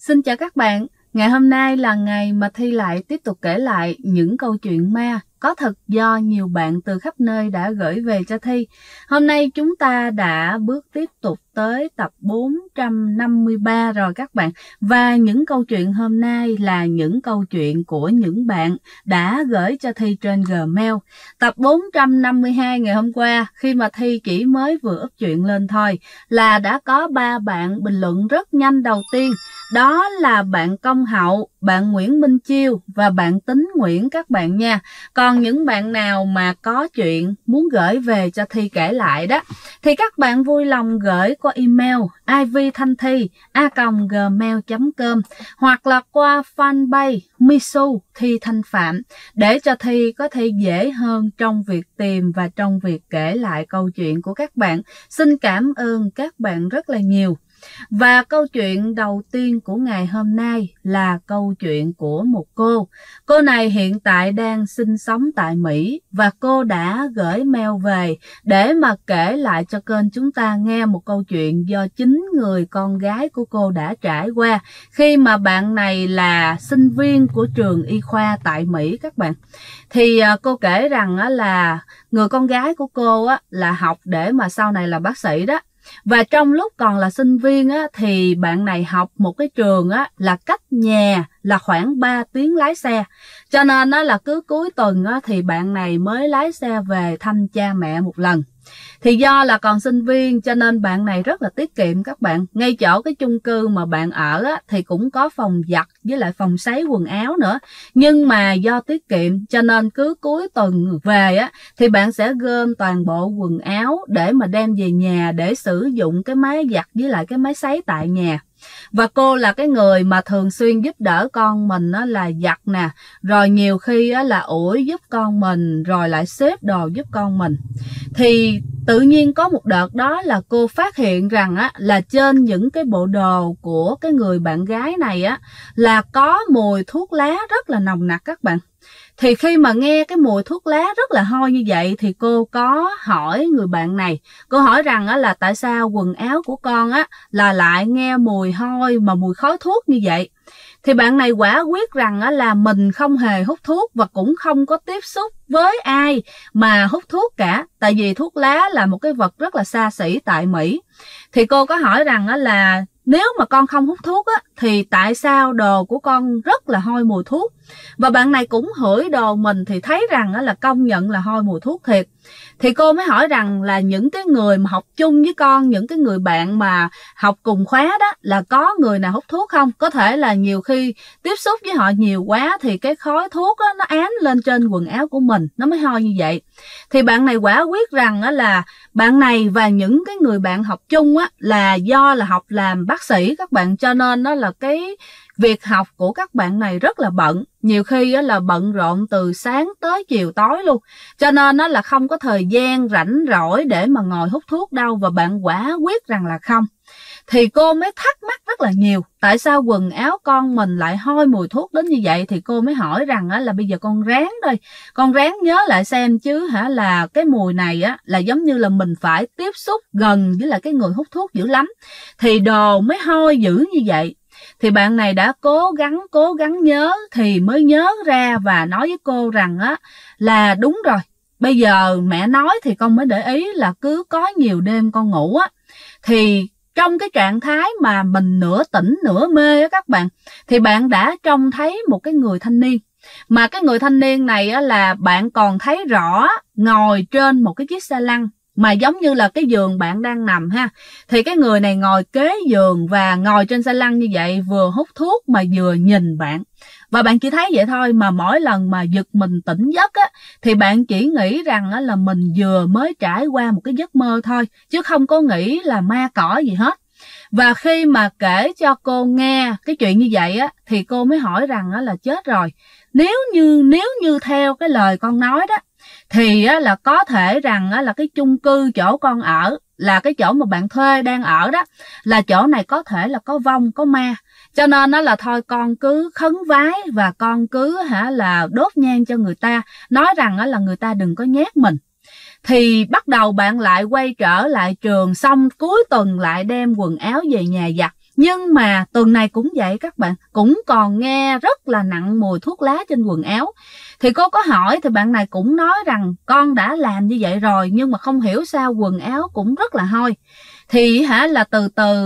Xin chào các bạn, ngày hôm nay là ngày mà Thi lại tiếp tục kể lại những câu chuyện ma có thật do nhiều bạn từ khắp nơi đã gửi về cho Thi. Hôm nay chúng ta đã bước tiếp tục tới tập 453 rồi các bạn. Và những câu chuyện hôm nay là những câu chuyện của những bạn đã gửi cho Thi trên Gmail. Tập 452 ngày hôm qua, khi mà Thi chỉ mới vừa up chuyện lên thôi, là đã có 3 bạn bình luận rất nhanh. Đầu tiên, đó là bạn Công Hậu, bạn Nguyễn Minh Chiêu và bạn Tính Nguyễn các bạn nha. Còn những bạn nào mà có chuyện muốn gửi về cho Thi kể lại đó, thì các bạn vui lòng gửi qua email ivthanthi@gmail.com hoặc là qua fanpage Misu Thi Thanh Phạm để cho Thi có thể dễ hơn trong việc tìm và trong việc kể lại câu chuyện của các bạn. Xin cảm ơn các bạn rất là nhiều. Và câu chuyện đầu tiên của ngày hôm nay là câu chuyện của một cô. Cô này hiện tại đang sinh sống tại Mỹ và cô đã gửi mail về để mà kể lại cho kênh chúng ta nghe một câu chuyện do chính người con gái của cô đã trải qua khi mà bạn này là sinh viên của trường y khoa tại Mỹ các bạn. Thì cô kể rằng là người con gái của cô là học để mà sau này là bác sĩ đó. Và trong lúc còn là sinh viên thì bạn này học một cái trường là cách nhà là khoảng 3 tiếng lái xe. Cho nên là cứ cuối tuần thì bạn này mới lái xe về thăm cha mẹ một lần. Thì do là còn sinh viên cho nên bạn này rất là tiết kiệm các bạn. Ngay chỗ cái chung cư mà bạn ở thì cũng có phòng giặt với lại phòng sấy quần áo nữa. Nhưng mà do tiết kiệm cho nên cứ cuối tuần về thì bạn sẽ gom toàn bộ quần áo để mà đem về nhà để sử dụng cái máy giặt với lại cái máy sấy tại nhà. Và cô là cái người mà thường xuyên giúp đỡ con mình là giặt nè, rồi nhiều khi là ủi giúp con mình, rồi lại xếp đồ giúp con mình. Thì tự nhiên có một đợt đó là cô phát hiện rằng là trên những cái bộ đồ của cái người bạn gái này là có mùi thuốc lá rất là nồng nặc các bạn. Thì khi mà nghe cái mùi thuốc lá rất là hôi như vậy thì cô có hỏi người bạn này. Cô hỏi rằng là tại sao quần áo của con là lại nghe mùi hôi mà mùi khói thuốc như vậy. Thì bạn này quả quyết rằng là mình không hề hút thuốc và cũng không có tiếp xúc với ai mà hút thuốc cả. Tại vì thuốc lá là một cái vật rất là xa xỉ tại Mỹ. Thì cô có hỏi rằng là nếu mà con không hút thuốc thì tại sao đồ của con rất là hôi mùi thuốc. Và bạn này cũng hửi đồ mình thì thấy rằng là công nhận là hôi mùi thuốc thiệt. Thì cô mới hỏi rằng là những cái người mà học chung với con, những cái người bạn mà học cùng khóa đó, là có người nào hút thuốc không? Có thể là nhiều khi tiếp xúc với họ nhiều quá thì cái khói thuốc nó án lên trên quần áo của mình, nó mới hôi như vậy. Thì bạn này quả quyết rằng là bạn này và những cái người bạn học chung là do là học làm bác sĩ các bạn, cho nên đó là cái việc học của các bạn này rất là bận. Nhiều khi là bận rộn từ sáng tới chiều tối luôn. Cho nên là không có thời gian rảnh rỗi để mà ngồi hút thuốc đâu. Và bạn quả quyết rằng là không. Thì cô mới thắc mắc rất là nhiều. Tại sao quần áo con mình lại hôi mùi thuốc đến như vậy? Thì cô mới hỏi rằng là bây giờ con ráng thôi. Con ráng nhớ lại xem chứ là cái mùi này là giống như là mình phải tiếp xúc gần với lại cái người hút thuốc dữ lắm. Thì đồ mới hôi dữ như vậy. Thì bạn này đã cố gắng nhớ thì mới nhớ ra và nói với cô rằng là đúng rồi. Bây giờ mẹ nói thì con mới để ý là cứ có nhiều đêm con ngủ thì trong cái trạng thái mà mình nửa tỉnh nửa mê các bạn, thì bạn đã trông thấy một cái người thanh niên. Mà cái người thanh niên này là bạn còn thấy rõ ngồi trên một cái chiếc xe lăn. Mà giống như là cái giường bạn đang nằm ha. Thì cái người này ngồi kế giường và ngồi trên xe lăn như vậy, vừa hút thuốc mà vừa nhìn bạn. Và bạn chỉ thấy vậy thôi, mà mỗi lần mà giật mình tỉnh giấc thì bạn chỉ nghĩ rằng là mình vừa mới trải qua một cái giấc mơ thôi, chứ không có nghĩ là ma cỏ gì hết. Và khi mà kể cho cô nghe cái chuyện như vậy thì cô mới hỏi rằng là chết rồi. Nếu như theo cái lời con nói đó, thì là có thể rằng là cái chung cư chỗ con ở, là cái chỗ mà bạn thuê đang ở đó, là chỗ này có thể là có vong, có ma. Cho nên là thôi con cứ khấn vái và con cứ là đốt nhang cho người ta, nói rằng là người ta đừng có nhát mình. Thì bắt đầu bạn lại quay trở lại trường, xong cuối tuần lại đem quần áo về nhà giặt. Nhưng mà tuần này cũng vậy các bạn, cũng còn nghe rất là nặng mùi thuốc lá trên quần áo. Thì cô có hỏi thì bạn này cũng nói rằng con đã làm như vậy rồi, nhưng mà không hiểu sao quần áo cũng rất là hôi. Thì là từ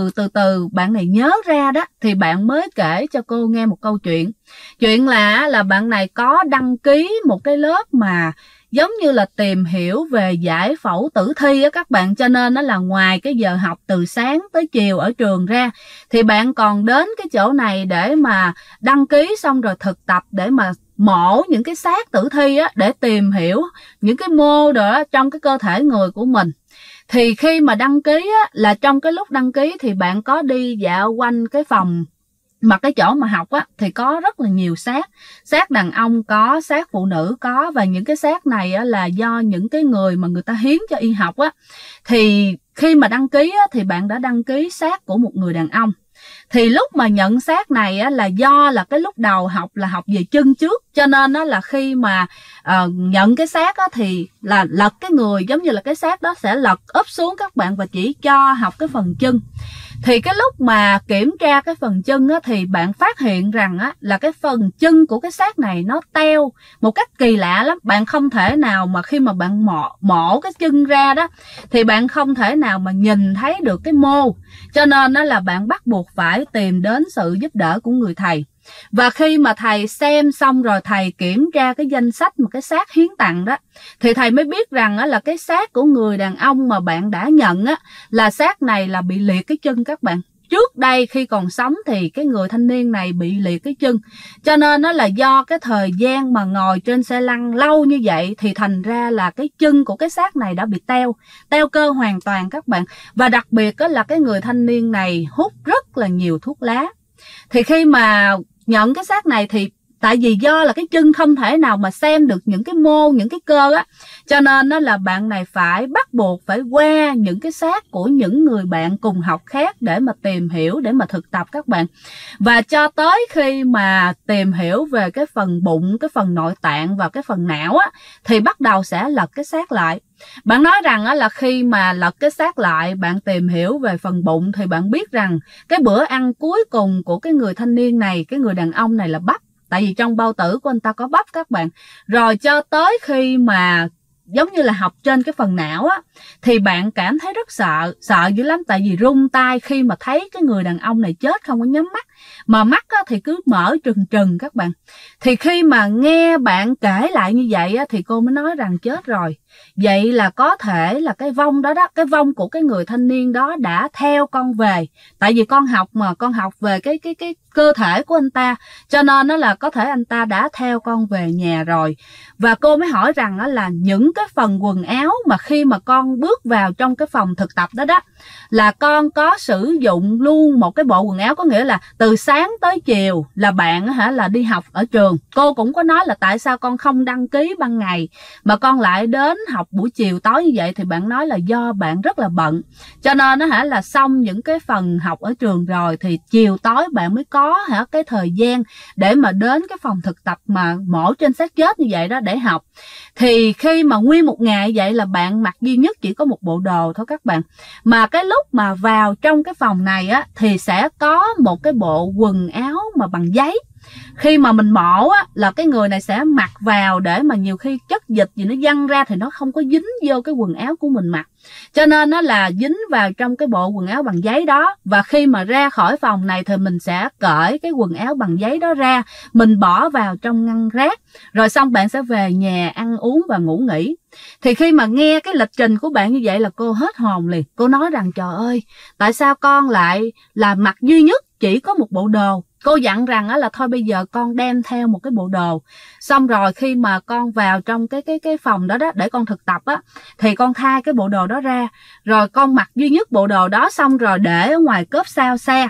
từ bạn này nhớ ra đó, thì bạn mới kể cho cô nghe một câu chuyện. Chuyện là bạn này có đăng ký một cái lớp mà giống như là tìm hiểu về giải phẫu tử thi á các bạn, cho nên nó là ngoài cái giờ học từ sáng tới chiều ở trường ra thì bạn còn đến cái chỗ này để mà đăng ký, xong rồi thực tập để mà mổ những cái xác tử thi á, để tìm hiểu những cái mô đó trong cái cơ thể người của mình. Thì khi mà đăng ký á, là trong cái lúc đăng ký thì bạn có đi dạo quanh cái phòng, mà cái chỗ mà học á, thì có rất là nhiều xác đàn ông có, xác phụ nữ có, và những cái xác này á, là do những cái người mà người ta hiến cho y học á. Thì khi mà đăng ký á, thì bạn đã đăng ký xác của một người đàn ông. Thì lúc mà nhận xác này á, là do là cái lúc đầu học là học về chân trước, cho nên á, là khi mà nhận cái xác á, thì là lật cái người, giống như là cái xác đó sẽ lật úp xuống các bạn, và chỉ cho học cái phần chân. Thì cái lúc mà kiểm tra cái phần chân á, thì bạn phát hiện rằng á, là cái phần chân của cái xác này nó teo một cách kỳ lạ lắm. Bạn không thể nào mà khi mà bạn mổ cái chân ra đó, thì bạn không thể nào mà nhìn thấy được cái mô. Cho nên đó là bạn bắt buộc phải tìm đến sự giúp đỡ của người thầy. Và khi mà thầy xem xong rồi, thầy kiểm tra cái danh sách một cái xác hiến tặng đó, thì thầy mới biết rằng là cái xác của người đàn ông mà bạn đã nhận á, là xác này là bị liệt cái chân các bạn. Trước đây khi còn sống thì cái người thanh niên này bị liệt cái chân, cho nên nó là do cái thời gian mà ngồi trên xe lăn lâu như vậy, thì thành ra là cái chân của cái xác này đã bị teo cơ hoàn toàn các bạn. Và đặc biệt là cái người thanh niên này hút rất là nhiều thuốc lá. Thì khi mà nhận cái xác này thì tại vì do là cái chân không thể nào mà xem được những cái mô, những cái cơ á, cho nên đó là bạn này phải bắt buộc phải qua những cái xác của những người bạn cùng học khác để mà tìm hiểu, để mà thực tập các bạn. Và cho tới khi mà tìm hiểu về cái phần bụng, cái phần nội tạng và cái phần não á, thì bắt đầu sẽ lật cái xác lại. Bạn nói rằng á, là khi mà lật cái xác lại, bạn tìm hiểu về phần bụng, thì bạn biết rằng cái bữa ăn cuối cùng của cái người thanh niên này, cái người đàn ông này là bắp. Tại vì trong bao tử của anh ta có bắp các bạn. Rồi cho tới khi mà giống như là học trên cái phần não á, thì bạn cảm thấy rất sợ dữ lắm. Tại vì run tay khi mà thấy cái người đàn ông này chết không có nhắm mắt, mà mắt á, thì cứ mở trừng các bạn. Thì khi mà nghe bạn kể lại như vậy á, thì cô mới nói rằng chết rồi. Vậy là có thể là cái vong đó cái vong của cái người thanh niên đó đã theo con về. Tại vì con học về cái cơ thể của anh ta, cho nên nó là có thể anh ta đã theo con về nhà rồi. Và cô mới hỏi rằng là những cái phần quần áo mà khi mà con bước vào trong cái phòng thực tập đó là con có sử dụng luôn một cái bộ quần áo, có nghĩa là từ sáng tới chiều là bạn là đi học ở trường. Cô cũng có nói là tại sao con không đăng ký ban ngày mà con lại đến học buổi chiều tối như vậy, thì bạn nói là do bạn rất là bận, cho nên là xong những cái phần học ở trường rồi thì chiều tối bạn mới có cái thời gian để mà đến cái phòng thực tập mà mổ trên xác chết như vậy đó để học. Thì khi mà nguyên một ngày vậy là bạn mặc duy nhất chỉ có một bộ đồ thôi các bạn. Mà cái lúc mà vào trong cái phòng này á, thì sẽ có một cái bộ quần áo mà bằng giấy. Khi mà mình mổ á, là cái người này sẽ mặc vào để mà nhiều khi chất dịch gì nó văng ra thì nó không có dính vô cái quần áo của mình mặc. Cho nên nó là dính vào trong cái bộ quần áo bằng giấy đó. Và khi mà ra khỏi phòng này thì mình sẽ cởi cái quần áo bằng giấy đó ra, mình bỏ vào trong ngăn rác. Rồi xong bạn sẽ về nhà ăn uống và ngủ nghỉ. Thì khi mà nghe cái lịch trình của bạn như vậy là cô hết hồn liền. Cô nói rằng trời ơi, tại sao con lại là mặc duy nhất chỉ có một bộ đồ. Cô dặn rằng là thôi bây giờ con đem theo một cái bộ đồ. Xong rồi khi mà con vào trong cái phòng đó để con thực tập á, thì con thay cái bộ đồ đó ra. Rồi con mặc duy nhất bộ đồ đó, xong rồi để ở ngoài cốp sau xe.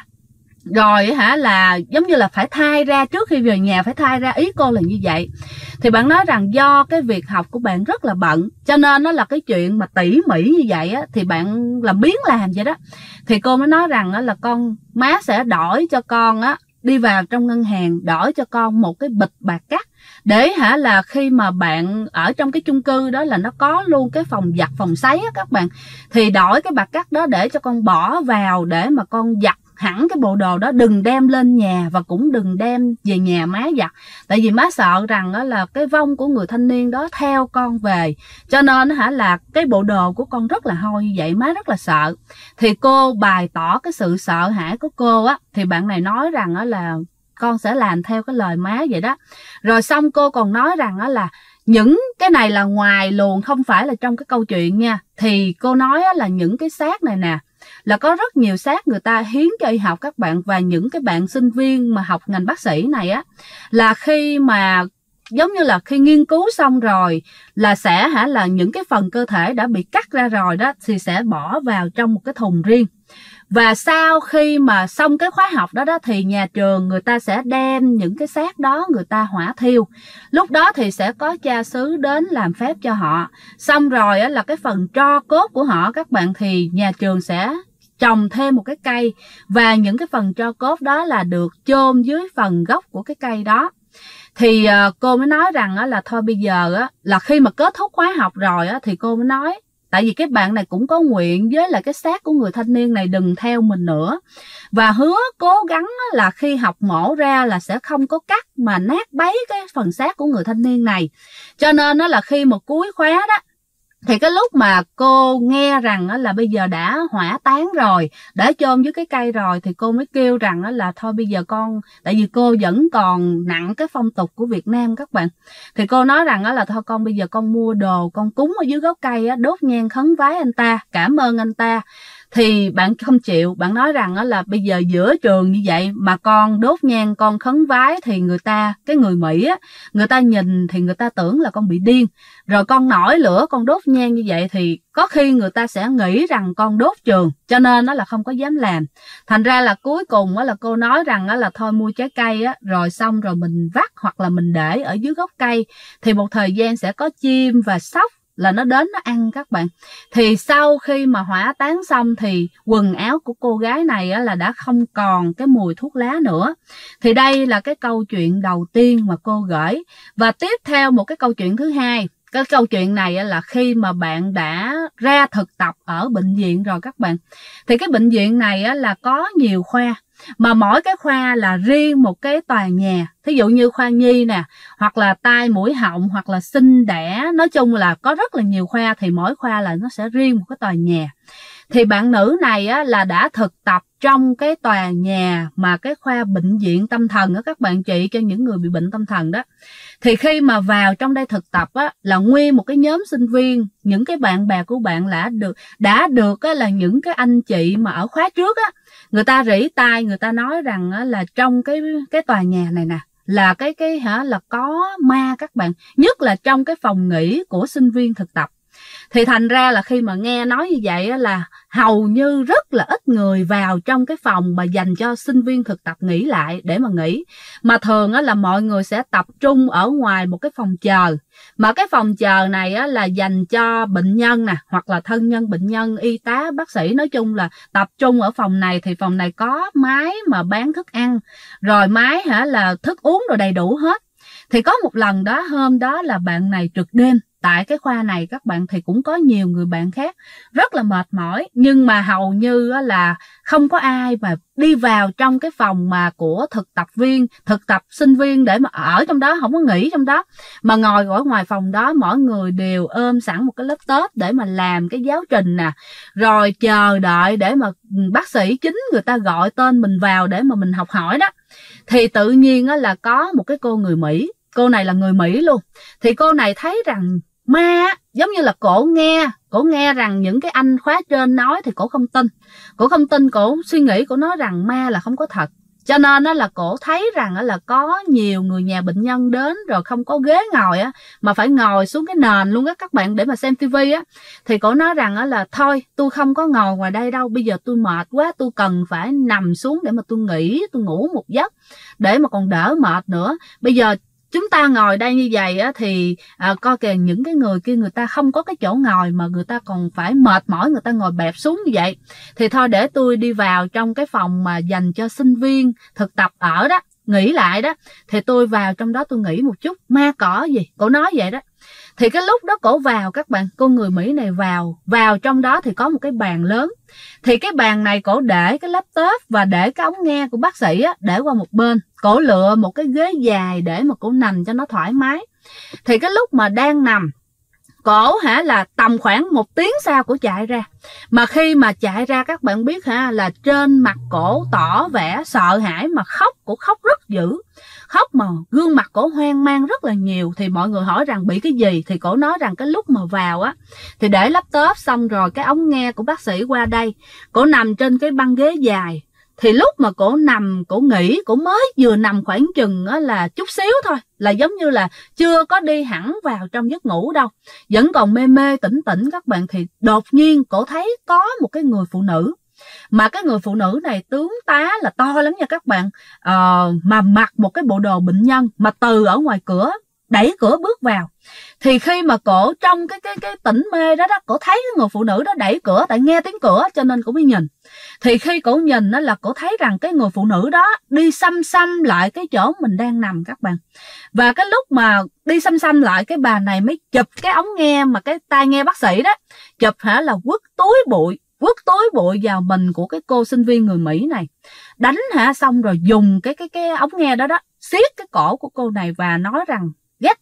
Rồi là giống như là phải thay ra trước khi về nhà, phải thay ra, ý cô là như vậy. Thì bạn nói rằng do cái việc học của bạn rất là bận, cho nên nó là cái chuyện mà tỉ mỉ như vậy á, thì bạn làm biếng làm vậy đó. Thì cô mới nói rằng là má sẽ đổi cho con á, đi vào trong ngân hàng đổi cho con một cái bịch bạc cắt, để là khi mà bạn ở trong cái chung cư đó là nó có luôn cái phòng giặt, phòng sấy á các bạn, thì đổi cái bạc cắt đó để cho con bỏ vào để mà con giặt hẳn cái bộ đồ đó, đừng đem lên nhà và cũng đừng đem về nhà má giặt. Tại vì má sợ rằng là cái vong của người thanh niên đó theo con về, cho nên là cái bộ đồ của con rất là hôi như vậy, má rất là sợ. Thì cô bày tỏ cái sự sợ hãi của cô á, thì bạn này nói rằng là con sẽ làm theo cái lời má vậy đó. Rồi xong cô còn nói rằng là những cái này là ngoài luồng, không phải là trong cái câu chuyện nha. Thì cô nói là những cái xác này nè, là có rất nhiều xác người ta hiến cho y học các bạn. Và những cái bạn sinh viên mà học ngành bác sĩ này á, là khi mà giống như là khi nghiên cứu xong rồi là sẽ là những cái phần cơ thể đã bị cắt ra rồi đó thì sẽ bỏ vào trong một cái thùng riêng. Và sau khi mà xong cái khóa học đó thì nhà trường người ta sẽ đem những cái xác đó người ta hỏa thiêu. Lúc đó thì sẽ có cha xứ đến làm phép cho họ. Xong rồi là cái phần tro cốt của họ các bạn, thì nhà trường sẽ trồng thêm một cái cây, và những cái phần tro cốt đó là được chôn dưới phần gốc của cái cây đó. Thì cô mới nói rằng là thôi bây giờ là khi mà kết thúc khóa học rồi thì cô mới nói, tại vì cái bạn này cũng có nguyện với lại cái xác của người thanh niên này đừng theo mình nữa, và hứa cố gắng là khi học mổ ra là sẽ không có cắt mà nát bấy cái phần xác của người thanh niên này. Cho nên là khi mà cuối khóa đó, thì cái lúc mà cô nghe rằng là bây giờ đã hỏa táng rồi, đã chôn dưới cái cây rồi, thì cô mới kêu rằng là thôi bây giờ con, tại vì cô vẫn còn nặng cái phong tục của Việt Nam các bạn, thì cô nói rằng là thôi con bây giờ con mua đồ con cúng ở dưới gốc cây, đốt nhang khấn vái anh ta, cảm ơn anh ta. Thì bạn không chịu, bạn nói rằng là bây giờ giữa trường như vậy mà con đốt nhang con khấn vái thì người ta, cái người Mỹ á, người ta nhìn thì người ta tưởng là con bị điên. Rồi con nổi lửa con đốt nhang như vậy thì có khi người ta sẽ nghĩ rằng con đốt trường, cho nên là không có dám làm. Thành ra là cuối cùng là cô nói rằng là thôi mua trái cây rồi xong rồi mình vắt hoặc là mình để ở dưới gốc cây, thì một thời gian sẽ có chim và sóc là nó đến nó ăn các bạn. Thì sau khi mà hỏa táng xong thì quần áo của cô gái này là đã không còn cái mùi thuốc lá nữa. Thì đây là cái câu chuyện đầu tiên mà cô gửi. Và tiếp theo một cái câu chuyện thứ hai. Cái câu chuyện này là khi mà bạn đã ra thực tập ở bệnh viện rồi các bạn. Thì cái bệnh viện này là có nhiều khoa, mà mỗi cái khoa là riêng một cái tòa nhà. Thí dụ như khoa nhi nè, hoặc là tai mũi họng, hoặc là sinh đẻ, nói chung là có rất là nhiều khoa, thì mỗi khoa là nó sẽ riêng một cái tòa nhà. Thì bạn nữ này là đã thực tập trong cái tòa nhà mà cái khoa bệnh viện tâm thần đó các bạn, trị cho những người bị bệnh tâm thần đó. Thì khi mà vào trong đây thực tập là nguyên một cái nhóm sinh viên, những cái bạn bè của bạn đã được là những cái anh chị mà ở khóa trước người ta rỉ tai, người ta nói rằng là trong cái tòa nhà này nè là là có ma các bạn, nhất là trong cái phòng nghỉ của sinh viên thực tập. Thì thành ra là khi mà nghe nói như vậy là hầu như rất là ít người vào trong cái phòng mà dành cho sinh viên thực tập nghỉ lại để mà nghỉ. Mà thường là mọi người sẽ tập trung ở ngoài một cái phòng chờ. Mà cái phòng chờ này là dành cho bệnh nhân nè, hoặc là thân nhân bệnh nhân, y tá, bác sĩ, nói chung là tập trung ở phòng này. Thì phòng này có máy mà bán thức ăn, rồi máy là thức uống rồi đầy đủ hết. Thì có một lần đó, hôm đó là bạn này trực đêm tại cái khoa này các bạn, thì cũng có nhiều người bạn khác rất là mệt mỏi, nhưng mà hầu như là không có ai mà đi vào trong cái phòng mà của thực tập sinh viên để mà ở trong đó, không có nghỉ trong đó, mà ngồi ở ngoài phòng đó. Mỗi người đều ôm sẵn một cái laptop để mà làm cái giáo trình nè, rồi chờ đợi để mà bác sĩ chính người ta gọi tên mình vào để mà mình học hỏi đó. Thì tự nhiên là có một cái cô người Mỹ, cô này là người Mỹ luôn. Thì cô này thấy rằng ma, giống như là cổ nghe rằng những cái anh khóa trên nói thì cổ không tin, cổ suy nghĩ, cổ nói rằng ma là không có thật. Cho nên là cổ thấy rằng là có nhiều người nhà bệnh nhân đến rồi không có ghế ngồi mà phải ngồi xuống cái nền luôn các bạn để mà xem tivi Thì cổ nói rằng là thôi tôi không có ngồi ngoài đây đâu, bây giờ tôi mệt quá, tôi cần phải nằm xuống để mà tôi nghỉ, tôi ngủ một giấc để mà còn đỡ mệt nữa. Bây giờ chúng ta ngồi đây như vậy thì coi kìa, những cái người kia người ta không có cái chỗ ngồi mà người ta còn phải mệt mỏi, người ta ngồi bẹp xuống như vậy. Thì thôi để tôi đi vào trong cái phòng mà dành cho sinh viên thực tập ở đó, nghỉ lại đó, thì tôi vào trong đó tôi nghỉ một chút. Ma cỏ gì, cổ nói vậy đó. Thì cái lúc đó cổ vào các bạn, cô người Mỹ này vào trong đó thì có một cái bàn lớn. Thì cái bàn này cổ để cái laptop và để cái ống nghe của bác sĩ á, để qua một bên. Cổ lựa một cái ghế dài để mà cổ nằm cho nó thoải mái. Thì cái lúc mà đang nằm, cổ là tầm khoảng 1 tiếng sau cổ chạy ra. Mà khi mà chạy ra các bạn biết là trên mặt cổ tỏ vẻ sợ hãi mà khóc, cổ khóc rất dữ. Khóc mà gương mặt cổ hoang mang rất là nhiều. Thì mọi người hỏi rằng bị cái gì, thì cổ nói rằng cái lúc mà vào á thì để laptop xong rồi cái ống nghe của bác sĩ qua đây, cổ nằm trên cái băng ghế dài. Thì lúc mà cổ nằm, cổ nghỉ, cổ mới vừa nằm khoảng chừng là chút xíu thôi, là giống như là chưa có đi hẳn vào trong giấc ngủ đâu, vẫn còn mê mê tỉnh tỉnh các bạn. Thì đột nhiên cổ thấy có một cái người phụ nữ, mà cái người phụ nữ này tướng tá là to lắm nha các bạn, mà mặc một cái bộ đồ bệnh nhân, mà từ ở ngoài cửa đẩy cửa bước vào. Thì khi mà cổ trong cái tỉnh mê đó cổ thấy cái người phụ nữ đó đẩy cửa, tại nghe tiếng cửa cho nên cổ mới nhìn. Thì khi cổ nhìn đó là cổ thấy rằng cái người phụ nữ đó đi xăm xăm lại cái chỗ mình đang nằm các bạn. Và cái lúc mà đi xăm xăm lại, cái bà này mới chụp cái ống nghe mà cái tai nghe bác sĩ đó, chụp là quất túi bụi vào mình của cái cô sinh viên người Mỹ này, đánh xong rồi dùng cái ống nghe đó siết cái cổ của cô này và nói rằng get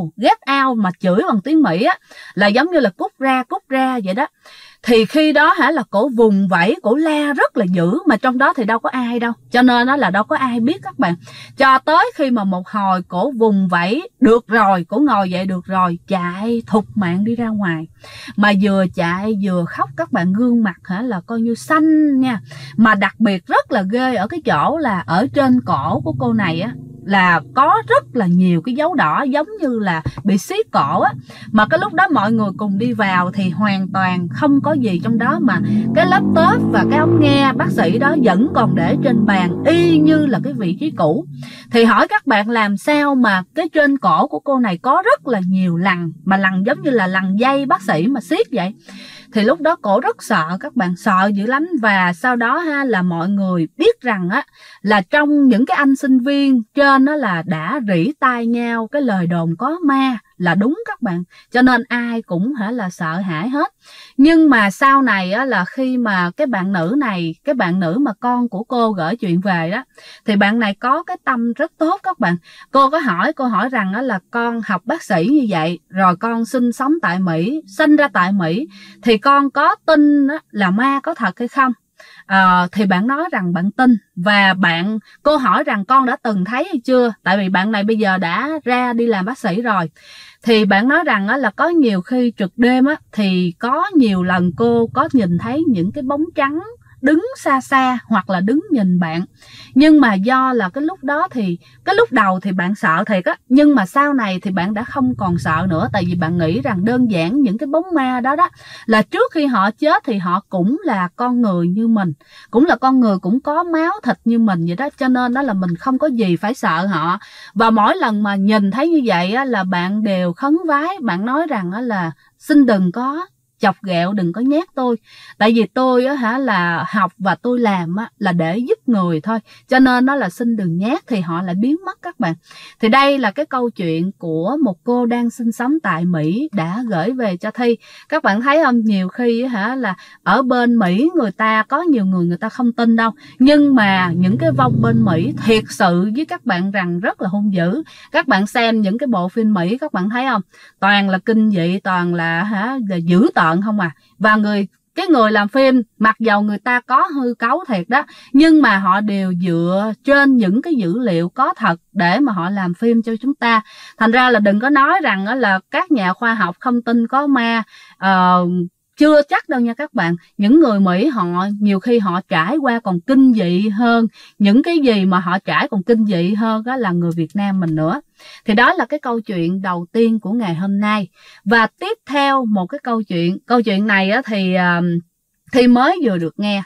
out, mà chửi bằng tiếng Mỹ á, là giống như là cút ra vậy đó. Thì khi đó là cổ vùng vẫy, cổ la rất là dữ, mà trong đó thì đâu có ai đâu, cho nên là đâu có ai biết các bạn. Cho tới khi mà một hồi cổ vùng vẫy được rồi, cổ ngồi dậy được rồi, chạy thục mạng đi ra ngoài. Mà vừa chạy vừa khóc các bạn, gương mặt là coi như xanh nha. Mà đặc biệt rất là ghê ở cái chỗ là ở trên cổ của cô này á là có rất là nhiều cái dấu đỏ, giống như là bị siết cổ á. Mà cái lúc đó mọi người cùng đi vào thì hoàn toàn không có gì trong đó, mà cái laptop và cái ống nghe bác sĩ đó vẫn còn để trên bàn y như là cái vị trí cũ. Thì hỏi các bạn làm sao mà cái trên cổ của cô này có rất là nhiều lằn, mà lằn giống như là lằn dây bác sĩ mà siết vậy. Thì lúc đó cổ rất sợ các bạn, sợ dữ lắm. Và sau đó là mọi người biết rằng là trong những cái anh sinh viên trên là đã rỉ tai nhau cái lời đồn có ma là đúng các bạn, cho nên ai cũng là sợ hãi hết. Nhưng mà sau này là khi mà cái bạn nữ này, cái bạn nữ mà con của cô gửi chuyện về đó, thì bạn này có cái tâm rất tốt các bạn. Cô hỏi rằng là con học bác sĩ như vậy, rồi con sinh sống tại Mỹ, sinh ra tại Mỹ, thì con có tin là ma có thật hay không? Thì bạn nói rằng bạn tin. Và cô hỏi rằng con đã từng thấy hay chưa, tại vì bạn này bây giờ đã ra đi làm bác sĩ rồi. Thì bạn nói rằng là có nhiều khi trực đêm thì có nhiều lần cô có nhìn thấy những cái bóng trắng đứng xa xa hoặc là đứng nhìn bạn. Nhưng mà do là cái lúc đó thì cái lúc đầu thì bạn sợ thiệt á, nhưng mà sau này thì bạn đã không còn sợ nữa. Tại vì bạn nghĩ rằng đơn giản những cái bóng ma đó là trước khi họ chết thì họ cũng là con người như mình, cũng là con người, cũng có máu thịt như mình vậy đó, cho nên đó là mình không có gì phải sợ họ. Và mỗi lần mà nhìn thấy như vậy là bạn đều khấn vái, bạn nói rằng là xin đừng có chọc ghẹo, đừng có nhát tôi, tại vì tôi là học và tôi làm là để giúp người thôi, cho nên đó là xin đừng nhát, thì họ lại biến mất các bạn. Thì đây là cái câu chuyện của một cô đang sinh sống tại Mỹ đã gửi về cho Thi. Các bạn thấy không, nhiều khi là ở bên Mỹ người ta có nhiều người ta không tin đâu, nhưng mà những cái vong bên Mỹ thiệt sự với các bạn rằng rất là hung dữ. Các bạn xem những cái bộ phim Mỹ các bạn thấy không, toàn là kinh dị, toàn là dữ tợn không à. Và cái người làm phim mặc dầu người ta có hư cấu thiệt đó, nhưng mà họ đều dựa trên những cái dữ liệu có thật để mà họ làm phim cho chúng ta. Thành ra là đừng có nói rằng là các nhà khoa học không tin có ma, chưa chắc đâu nha các bạn. Những người Mỹ họ nhiều khi họ trải qua còn kinh dị hơn, những cái gì mà họ trải còn kinh dị hơn đó là người Việt Nam mình nữa. Thì đó là cái câu chuyện đầu tiên của ngày hôm nay. Và tiếp theo một cái câu chuyện này thì mới vừa được nghe.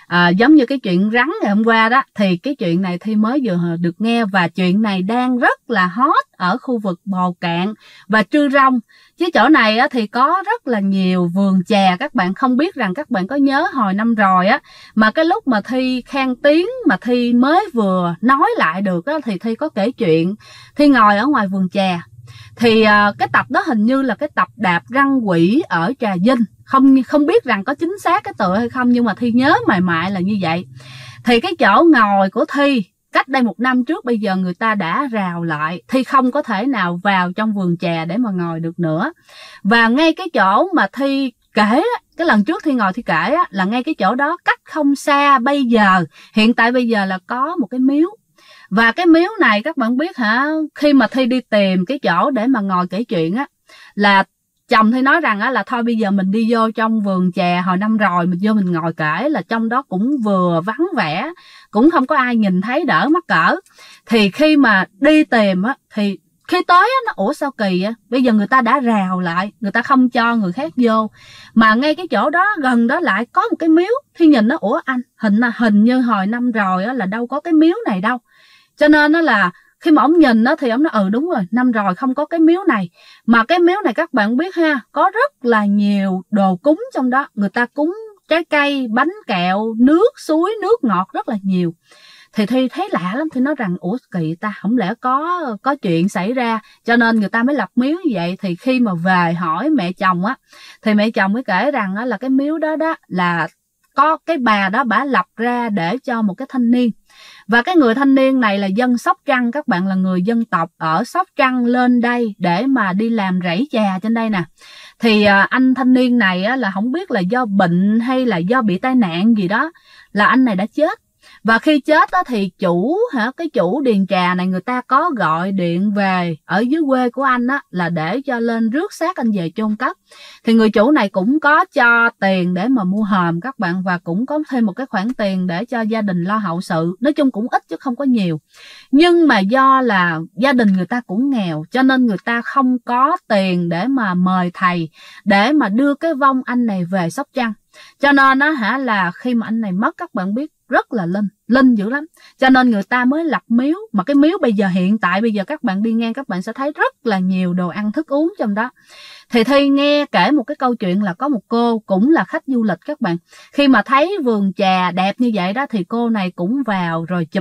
Giống như cái chuyện rắn ngày hôm qua đó, thì cái chuyện này Thi mới vừa được nghe, và chuyện này đang rất là hot ở khu vực Bầu Cạn và Trư Rong. Chứ chỗ này á, thì có rất là nhiều vườn chè. Các bạn không biết rằng, các bạn có nhớ hồi năm rồi á, mà cái lúc mà Thi khen tiếng mà Thi mới vừa nói lại được á, thì Thi có kể chuyện Thi ngồi ở ngoài vườn chè. Thì cái tập đó hình như là cái tập đạp răng quỷ ở Trà Vinh, không biết rằng có chính xác cái tựa hay không, nhưng mà Thi nhớ mày mại là như vậy. Thì cái chỗ ngồi của Thi cách đây 1 năm trước, bây giờ người ta đã rào lại, Thi không có thể nào vào trong vườn chè để mà ngồi được nữa. Và ngay cái chỗ mà Thi kể, cái lần trước Thi ngồi Thi kể là ngay cái chỗ đó, cách không xa hiện tại bây giờ là có một cái miếu. Và cái miếu này các bạn biết hả, khi mà Thi đi tìm cái chỗ để mà ngồi kể chuyện á, là chồng Thi nói rằng á, là thôi bây giờ mình đi vô trong vườn chè hồi năm rồi, mình vô mình ngồi kể, là trong đó cũng vừa vắng vẻ, cũng không có ai nhìn thấy, đỡ mắc cỡ. Thì khi mà đi tìm á, thì khi tới á, nó ủa sao kỳ á, bây giờ người ta đã rào lại, người ta không cho người khác vô, mà ngay cái chỗ đó gần đó lại có một cái miếu. Thi nhìn nó ủa anh, hình như hồi năm rồi á, là đâu có cái miếu này đâu. Cho nên nó là khi mà ông nhìn đó thì ông nói đúng rồi, năm rồi không có cái miếu này. Mà cái miếu này các bạn biết ha, có rất là nhiều đồ cúng trong đó. Người ta cúng trái cây, bánh kẹo, nước suối, nước ngọt rất là nhiều. Thì Thi thấy lạ lắm, thì nói rằng ủa kỳ ta, không lẽ có chuyện xảy ra cho nên người ta mới lập miếu như vậy. Thì khi mà về hỏi mẹ chồng á, thì mẹ chồng mới kể rằng á, là cái miếu đó đó là có cái bà đó bả lập ra để cho một cái thanh niên. Và cái người thanh niên này là dân Sóc Trăng, các bạn, là người dân tộc ở Sóc Trăng lên đây để mà đi làm rẫy chè trên đây nè. Thì anh thanh niên này á, là không biết là do bệnh hay là do bị tai nạn gì đó, là anh này đã chết. Và khi chết đó thì cái chủ điền trà này, người ta có gọi điện về ở dưới quê của anh á, là để cho lên rước xác anh về chôn cất. Thì người chủ này cũng có cho tiền để mà mua hòm các bạn, và cũng có thêm một cái khoản tiền để cho gia đình lo hậu sự. Nói chung cũng ít chứ không có nhiều. Nhưng mà do là gia đình người ta cũng nghèo, cho nên người ta không có tiền để mà mời thầy để mà đưa cái vong anh này về Sóc Trăng. Cho nên á là khi mà anh này mất, các bạn biết rất là linh dữ lắm, cho nên người ta mới lập miếu. Mà cái miếu hiện tại bây giờ các bạn đi ngang, các bạn sẽ thấy rất là nhiều đồ ăn thức uống trong đó. Thì Thi nghe kể một cái câu chuyện là có một cô cũng là khách du lịch các bạn, khi mà thấy vườn trà đẹp như vậy đó, thì cô này cũng vào rồi chụp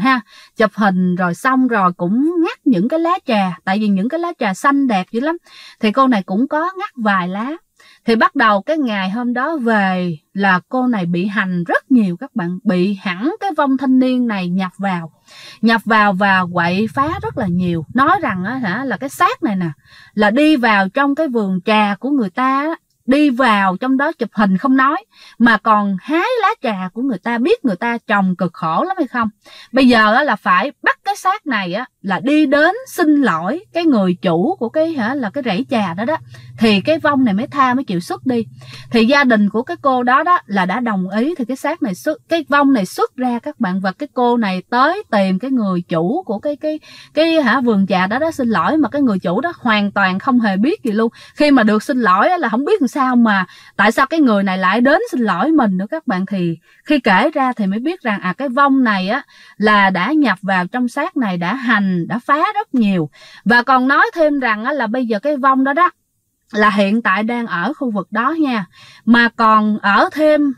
hình rồi xong rồi cũng ngắt những cái lá trà, tại vì những cái lá trà xanh đẹp dữ lắm, thì cô này cũng có ngắt vài lá. Thì bắt đầu cái ngày hôm đó về là cô này bị hành rất nhiều các bạn, bị hẳn cái vong thanh niên này nhập vào và quậy phá rất là nhiều. Nói rằng là cái xác này nè là đi vào trong cái vườn trà của người ta, đi vào trong đó chụp hình không nói, mà còn hái lá trà của người ta, biết người ta trồng cực khổ lắm hay không. Bây giờ là phải bắt cái xác này là đi đến xin lỗi cái người chủ của cái rẫy trà đó đó, thì cái vong này mới chịu xuất đi. Thì gia đình của cái cô đó là đã đồng ý, thì cái vong này xuất ra các bạn, và cái cô này tới tìm cái người chủ của cái vườn trà đó xin lỗi, mà cái người chủ đó hoàn toàn không hề biết gì luôn. Khi mà được xin lỗi là không biết làm sao, mà tại sao cái người này lại đến xin lỗi mình nữa các bạn. Thì khi kể ra thì mới biết rằng cái vong này là đã nhập vào trong xác này, đã phá rất nhiều. Và còn nói thêm rằng là bây giờ cái vong đó là hiện tại đang ở khu vực đó nha, mà còn ở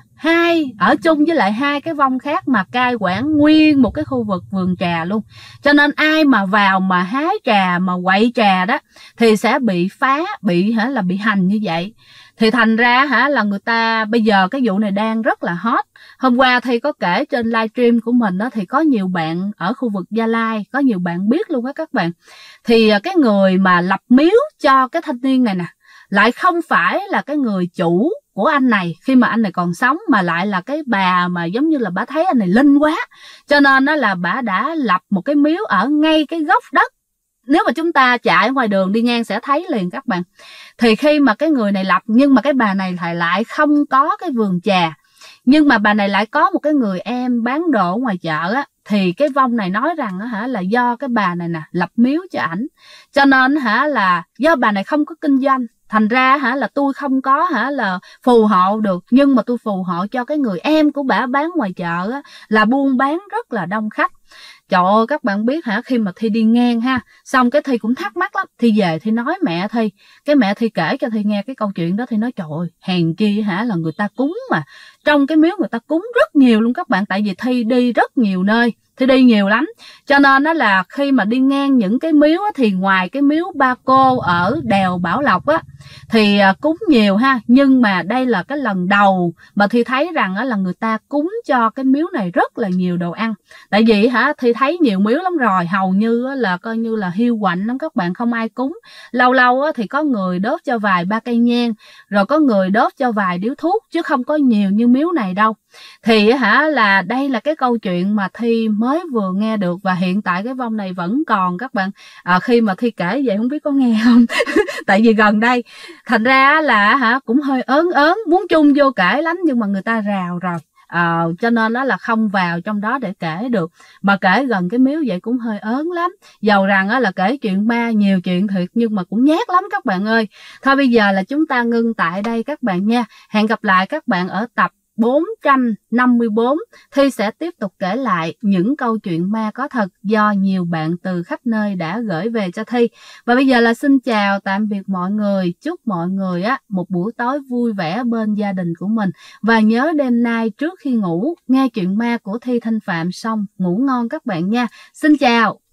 chung với lại 2 cái vong khác mà cai quản nguyên một cái khu vực vườn trà luôn. Cho nên ai mà vào mà hái trà mà quậy trà đó thì sẽ bị phá, bị hành như vậy. Thì thành ra là người ta bây giờ cái vụ này đang rất là hot. Hôm qua Thi có kể trên livestream của mình thì có nhiều bạn ở khu vực Gia Lai, có nhiều bạn biết luôn á các bạn. Thì cái người mà lập miếu cho cái thanh niên này nè, lại không phải là cái người chủ của anh này khi mà anh này còn sống, mà lại là cái bà mà giống như là bà thấy anh này linh quá, cho nên là bà đã lập một cái miếu ở ngay cái góc đất. Nếu mà chúng ta chạy ngoài đường đi ngang sẽ thấy liền các bạn. Thì khi mà cái người này lập, nhưng mà cái bà này lại không có cái vườn trà, nhưng mà bà này lại có một cái người em bán đồ ở ngoài chợ thì cái vong này nói rằng là do cái bà này nè lập miếu cho ảnh, cho nên là do bà này không có kinh doanh, Thành ra là tôi không có là phù hộ được, nhưng mà tôi phù hộ cho cái người em của bả bán ngoài chợ là buôn bán rất là đông khách. Trời ơi, các bạn biết khi mà Thi đi ngang xong cái Thi cũng thắc mắc lắm. Thi về Thi nói mẹ Thi, cái mẹ Thi kể cho Thi nghe cái câu chuyện đó. Thi nói trời ơi, hèn chi là người ta cúng mà trong cái miếu người ta cúng rất nhiều luôn các bạn. Tại vì Thi đi rất nhiều nơi, Thi đi nhiều lắm, cho nên đó là khi mà đi ngang những cái miếu thì ngoài cái miếu Ba Cô ở đèo Bảo Lộc thì cúng nhiều nhưng mà đây là cái lần đầu mà Thi thấy rằng là người ta cúng cho cái miếu này rất là nhiều đồ ăn. Tại vì Thi thấy nhiều miếu lắm rồi, hầu như là coi như là hiu quạnh lắm các bạn, không ai cúng. Lâu lâu thì có người đốt cho vài ba cây nhang, rồi có người đốt cho vài điếu thuốc, chứ không có nhiều như miếu này đâu. Thì là đây là cái câu chuyện mà Thi mới vừa nghe được, và hiện tại cái vong này vẫn còn các bạn. Khi mà Thi kể vậy không biết có nghe không tại vì gần đây thành ra là cũng hơi ớn muốn chung vô kể lắm, nhưng mà người ta rào rồi. Cho nên đó là không vào trong đó để kể được, mà kể gần cái miếu vậy cũng hơi ớn lắm. Dầu rằng là kể chuyện ma nhiều chuyện thiệt, nhưng mà cũng nhát lắm các bạn ơi. Thôi bây giờ là chúng ta ngưng tại đây các bạn nha. Hẹn gặp lại các bạn ở tập 454. Thi sẽ tiếp tục kể lại những câu chuyện ma có thật do nhiều bạn từ khắp nơi đã gửi về cho Thi. Và bây giờ là xin chào tạm biệt mọi người. Chúc mọi người một buổi tối vui vẻ bên gia đình của mình. Và nhớ đêm nay trước khi ngủ nghe chuyện ma của Thi Thanh Phạm xong ngủ ngon các bạn nha. Xin chào.